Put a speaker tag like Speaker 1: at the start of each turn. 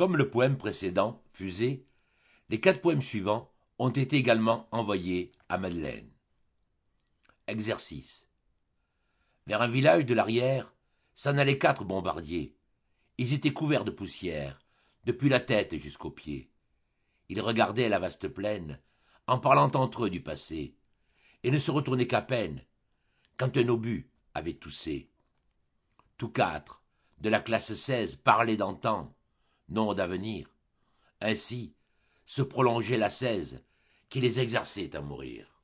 Speaker 1: Comme le poème précédent, Fusée, les 4 poèmes suivants ont été également envoyés à Madeleine. Exercice. Vers un village de l'arrière s'en allaient 4 bombardiers. Ils étaient couverts de poussière, depuis la tête jusqu'aux pieds. Ils regardaient la vaste plaine, en parlant entre eux du passé, et ne se retournaient qu'à peine, quand un obus avait toussé. Tous 4, de la classe 16, parlaient d'antan, non d'avenir. Ainsi se prolongeait la 16, qui les exerçait à mourir.